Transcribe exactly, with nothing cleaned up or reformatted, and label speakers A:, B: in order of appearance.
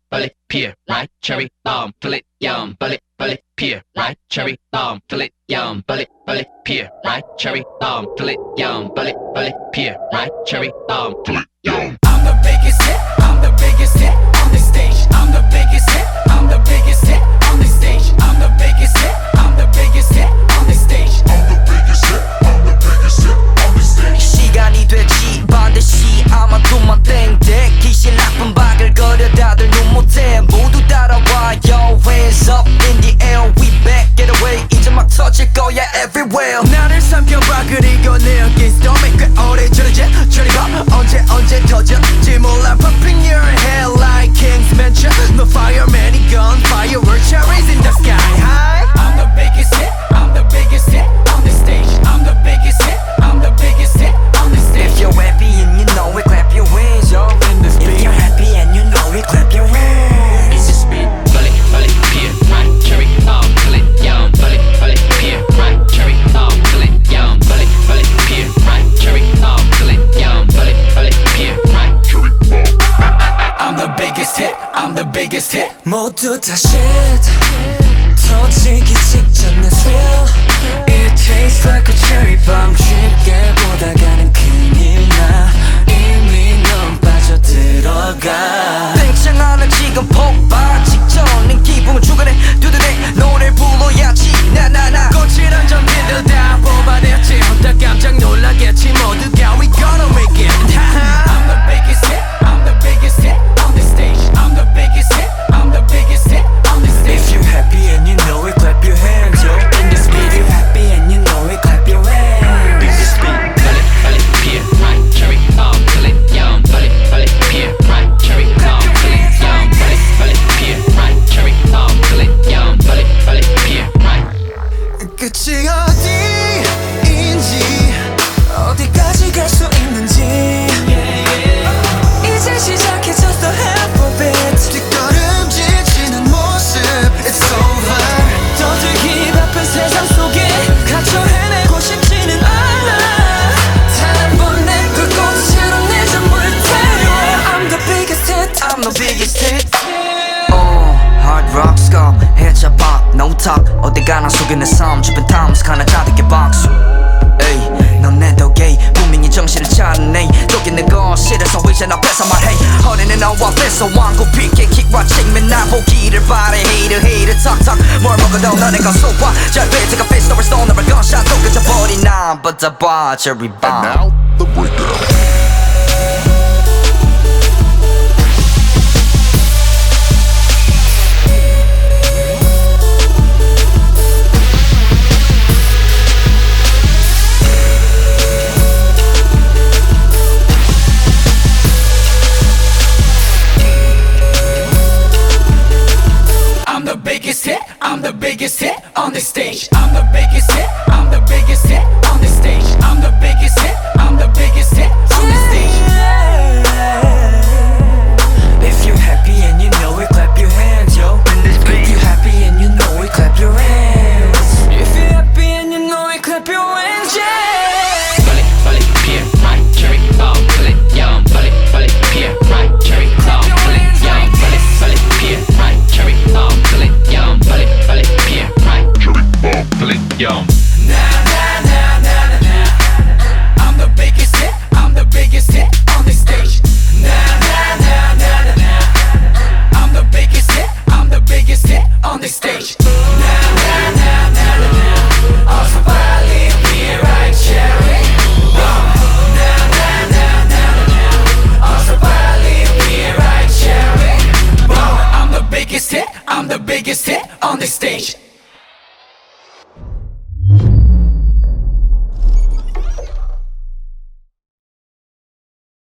A: bullet, pear, ripe, cherry, bomb, bullet, yum, bullet, bullet, pear, ripe, cherry, bomb, bullet, yum, bullet, bullet, pear, ripe, cherry, bomb, bullet, yum, bullet, bullet, pear, ripe, cherry, bomb, bullet, yum.
B: I'm the biggest hit, I'm the biggest hit on this stage. I'm the biggest hit, I'm the biggest hit on this stage. I'm the biggest hit, I'm the biggest hit on this stage.
C: I'm the biggest hit, I'm the biggest hit on this stage.
D: 시간이 됐지 반드시 아마 돈만 땡땡 기실 나쁜 바글거려 다들 눈 못해 모두 따라와요. Hands up in the air we back get away 이제 막 터질 거야 everywhere.
B: 나를 삼켜봐 그리고 내 어깨 스톰에 꽤 오래 저러지 저리 봐 언제 언제 터질지 몰라. Popping your head like King's Mansion. No fireman gun fireworks cherries in the sky high. I'm the biggest hit, I'm the biggest hit on this stage. I'm the biggest hit, I'm the biggest hit on this stage.
D: If you're happy and you know it clap your hands yo.
B: In this
D: If you're happy and you know it clap your hands.
A: It's just beat, bullet, bullet, pear, ripe, cherry, bomb, bullet, yum, bullet, bullet, pear, ripe, cherry, bomb, bullet, yum, bullet, bullet, pear, ripe, cherry, bomb, bullet, yum, bullet, bullet, pear, ripe, cherry, bomb.
B: I'm the biggest hit, I'm the biggest hit.
D: 모두 다 shit 터지기 직전 내 thrill. It tastes like a cherry bomb. 쉽게 보다가는 큰일 나 이미 넌 빠져들어가. 땡창 하나 지금 폭발 직전인 기분은 중간에 두드레 노래 불러야지 나나나.
B: 거칠한 전기들 다 뽑아냈지 혼자 깜짝 놀라겠지 모두가 We gonna make it. I'm the biggest hit, I'm the biggest hit on this stage. I'm the biggest hit, I'm the biggest hit on this stage.
D: If you're happy and you know it clap your hands yo. In this beat. If you're happy and you know it clap your hands. In this beat.
A: Bullet, bullet, pear, ripe, cherry, bomb, bullet, yum, bullet, bullet, pear, ripe, cherry, bomb, bullet, yum, bullet, bullet, pear, ripe, cherry, bomb, bullet, yum, bullet, bullet, pear, ripe.
D: 끝이 어디인지 어디까지 갈 수 있는지 이제 시작해졌어 half of it. 뒷걸음질 모습 It's over. 더들기 바쁜 세상 속에 갇혀 헤매고 싶지는 않아. 단번 내 불꽃으로 내 전부를 태워. I'm the biggest hit, I'm the biggest hit. Oh, hard rock skull, headshot pop, no talk. 어디 가나 속에 내 삶 주변 탐스 가나 자득의 박수. 에이, 넌 내 덕에 분명히 정신을 차리네. 또 있는 거실에서 이제 나 뺏어 말해. 허리는 너와 뺏어 왕고 픽해 킥과 책맨 나 보기를 바래. Hater hater talk talk 뭘 먹어도 너네 건 소화. 잘 뱉어가 fist over stone over gunshot 또 그쳐버린 난 But the bar cherry bomb.
C: And now the breakdown.
B: I'm the biggest hit, I'm the biggest hit on this stage. I'm the biggest hit, I'm the biggest hit on this stage. I'm the biggest hit, I'm the biggest hit on this stage.
D: If you're happy and you know it, clap your hands, yo. If you're happy and you know it, clap your hands. If you're happy and you know it, clap your hands, yeah.
A: Bullet, bullet, pear, ripe, cherry, bomb, bullet, yum, bullet, bullet, pear, ripe, cherry, bomb, bullet, yum, bullet, bullet, pear, ripe, cherry, bomb, bullet, yum, bullet, bullet, pear, ripe, cherry, bomb, bullet, yum.
B: Nah, nah, nah, nah, nah, nah. I'm the biggest hit, I'm the biggest hit on this stage. Nah, nah, nah, nah, nah, nah. I'm the biggest hit, I'm the biggest hit on this stage. Nah, nah, nah, nah, nah, nah. 어서 빨리 be right cherry bomb. Nah, nah, nah, nah, nah. 어서 빨리 be right cherry bomb. I'm the biggest hit, I'm the biggest hit on this stage.